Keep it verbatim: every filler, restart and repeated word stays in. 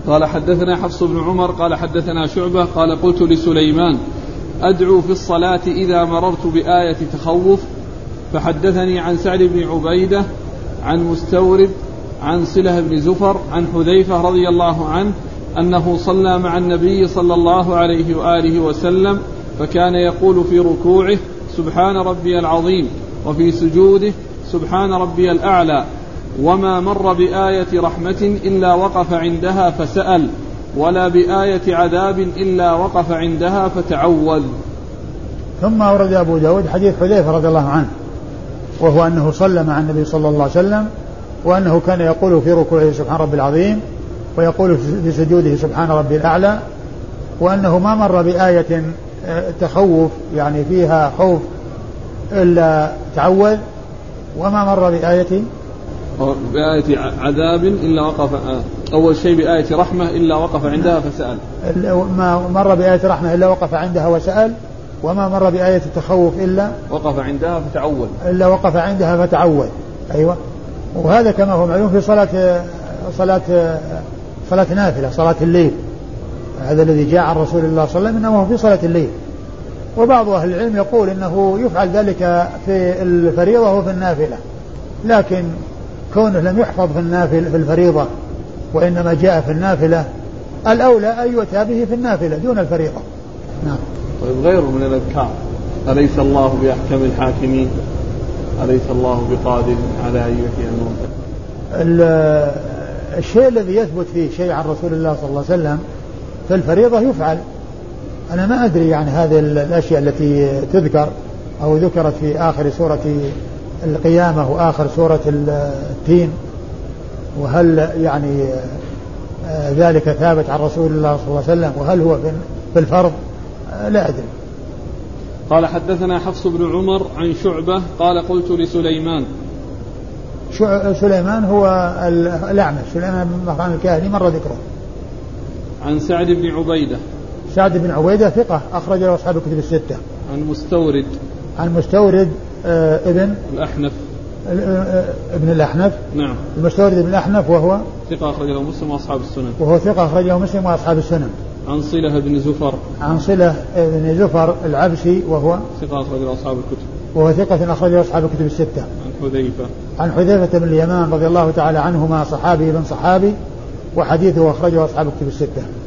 قال حدثنا حفص بن عمر قال حدثنا شعبة قال قلت لسليمان أدعو في الصلاة إذا مررت بآية تخوف، فحدثني عن سعد بن عبيدة عن مستورد عن صلة بن زفر عن حذيفة رضي الله عنه أنه صلى مع النبي صلى الله عليه وآله وسلم، فكان يقول في ركوعه سبحان ربي العظيم، وفي سجوده سبحان ربي الأعلى، وما مر بآية رحمة إلا وقف عندها فسأل، ولا بآية عذاب إلا وقف عندها فتعوذ. ثم أورد أبو داود حديث حذيفة رضي الله عنه، وهو أنه صلى مع النبي صلى الله عليه وسلم، وأنه كان يقول في ركوعه سبحان ربي العظيم، ويقول في سجوده سبحان ربي الأعلى، وأنه ما مر بآية تخوف يعني فيها خوف إلا تعوذ، وما مر بآية بآية عذاب إلا وقف، أول شيء بآية رحمة إلا وقف عندها فسأل، ما مر بآية رحمة إلا وقف عندها وسأل، وما مر بآية التخوف إلا وقف عندها فتعوذ إلا وقف عندها فتعوذ. أيوة. وهذا كما هو معلوم في صلاة صلاة صلاة نافلة، صلاة الليل، هذا الذي جاء عن رسول الله صلى الله عليه وسلم إنه في صلاة الليل. وبعض أهل العلم يقول إنه يفعل ذلك في الفريضة وفي النافلة، لكن كونه لم يحفظ في النافلة في الفريضة وإنما جاء في النافلة، الأولى أن يؤتى به في النافلة دون الفريضة. نعم. طيب غيره من الأذكار، أليس الله بأحكم الحاكمين، أليس الله بقادر على أن يحيي الموتى. الشيء الذي يثبت فيه شيء عن رسول الله صلى الله عليه وسلم في الفريضة يفعل. أنا ما أدري يعني هذه الأشياء التي تذكر أو ذكرت في آخر سورة القيامة وآخر سورة التين، وهل يعني ذلك ثابت عن رسول الله صلى الله عليه وسلم وهل هو في الفرض، لا أدري. قال حدثنا حفص بن عمر عن شعبة قال قلت لسليمان، سليمان هو الأعمش، سليمان بن مهران الكاهلي مر ذكره. عن سعد بن عبيدة، سعد بن عبيدة ثقة أخرج له أصحاب الكتب الستة. عن مستورد، عن مستورد آه ابن الأحنف، آه ابن الأحنف، نعم، المستورد ابن الأحنف وهو ثقة أخرج له مسلم وأصحاب السنن، وهو ثقة أخرج له مسلم وأصحاب السنن. عن صلة بن زفر، عن صلة بن زفر العبسي وهو ثقة أخرج له أصحاب الكتب، وهو ثقة أخرج له أصحاب الكتب الستة. عن حذيفة، عن حذيفة بن اليمان رضي الله تعالى عنهما، صحابي بن صحابي، وحديثه أخرجه أصحاب الكتب الستة.